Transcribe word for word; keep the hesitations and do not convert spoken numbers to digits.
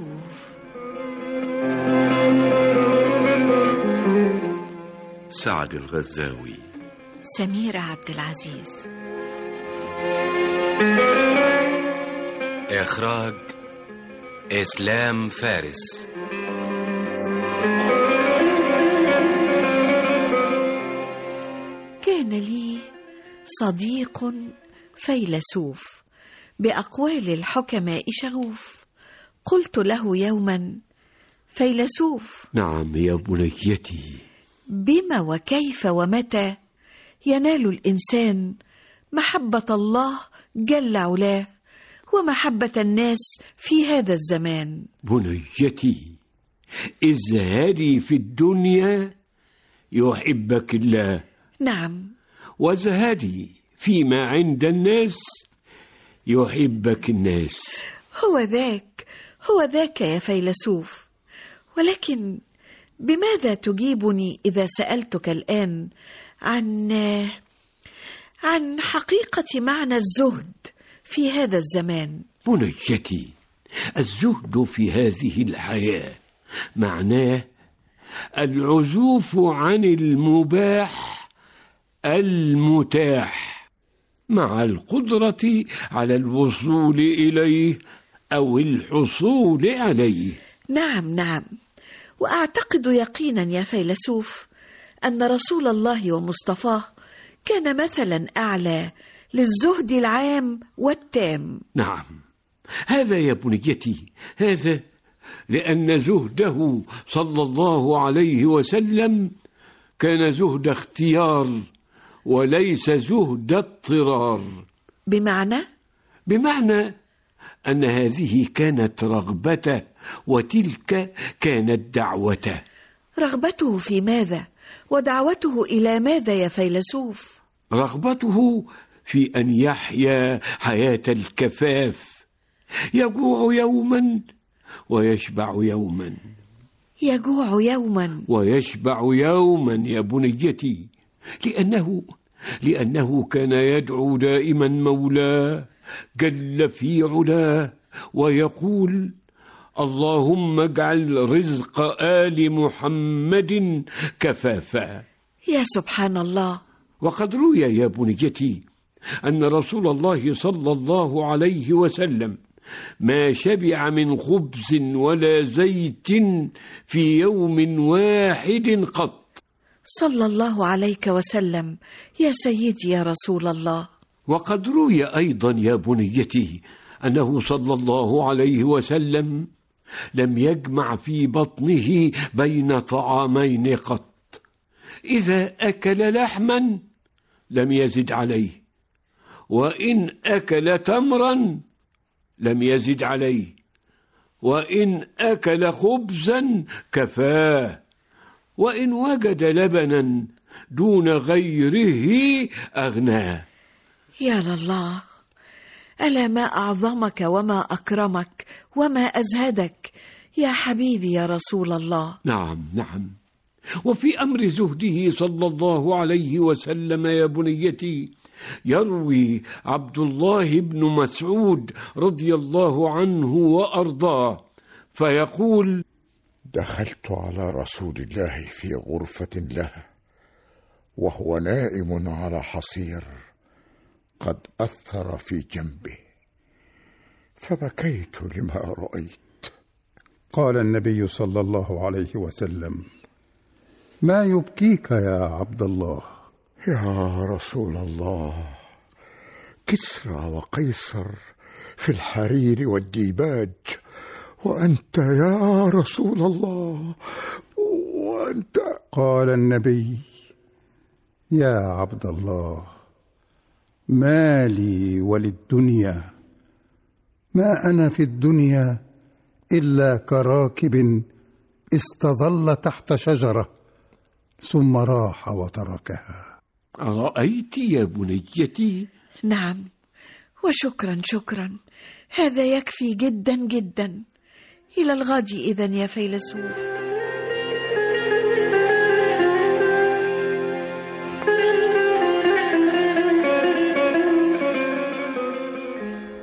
فيلسوف. سعد الغزاوي. سميرة عبد العزيز. إخراج إسلام فارس. كان لي صديق فيلسوف بأقوال الحكماء شغوف. قلت له يوما: فيلسوف. نعم يا بنيتي. بما وكيف ومتى ينال الإنسان محبة الله جل علاه ومحبة الناس في هذا الزمان؟ بنيتي، ازهدي في الدنيا يحبك الله. نعم. وازهدي فيما عند الناس يحبك الناس. هو ذاك هو ذاك يا فيلسوف. ولكن بماذا تجيبني إذا سألتك الآن عن عن حقيقة معنى الزهد في هذا الزمان؟ بنيتي، الزهد في هذه الحياة معناه العزوف عن المباح المتاح مع القدرة على الوصول إليه أو الحصول عليه. نعم نعم. وأعتقد يقينا يا فيلسوف أن رسول الله ومصطفاه كان مثلا أعلى للزهد العام والتام. نعم، هذا يا بنيتي، هذا لأن زهده صلى الله عليه وسلم كان زهد اختيار وليس زهد اضطرار. بمعنى؟ بمعنى أن هذه كانت رغبته وتلك كانت دعوته. رغبته في ماذا؟ ودعوته إلى ماذا يا فيلسوف؟ رغبته في أن يحيا حياة الكفاف، يجوع يوما ويشبع يوما. يجوع يوما ويشبع يوما يا بنيتي، لأنه لأنه كان يدعو دائما مولاه جل في علاه ويقول: اللهم اجعل رزق آل محمد كفافا. يا سبحان الله. وقد روي يا بنيتي أن رسول الله صلى الله عليه وسلم ما شبع من خبز ولا زيت في يوم واحد قط. صلى الله عليك وسلم يا سيدي يا رسول الله. وقد روي أيضا يا بنيتي أنه صلى الله عليه وسلم لم يجمع في بطنه بين طعامين قط. إذا أكل لحما لم يزد عليه، وإن أكل تمرا لم يزد عليه، وإن أكل خبزا كفاه، وإن وجد لبنا دون غيره أغناه. يا لله، ألا ما أعظمك وما أكرمك وما أزهدك يا حبيبي يا رسول الله. نعم نعم. وفي أمر زهده صلى الله عليه وسلم يا بنيتي يروي عبد الله بن مسعود رضي الله عنه وأرضاه فيقول: دخلت على رسول الله في غرفة له وهو نائم على حصير قد أثر في جنبه، فبكيت لما رأيت. قال النبي صلى الله عليه وسلم: ما يبكيك يا عبد الله؟ يا رسول الله، كسرى وقيصر في الحرير والديباج، وأنت يا رسول الله وأنت. قال النبي: يا عبد الله، ما لي وللدنيا؟ ما أنا في الدنيا إلا كراكب استظل تحت شجرة ثم راح وتركها. أرأيت يا بنيتي؟ نعم، وشكرا شكرا، هذا يكفي جدا جدا. إلى الغد إذن يا فيلسوف.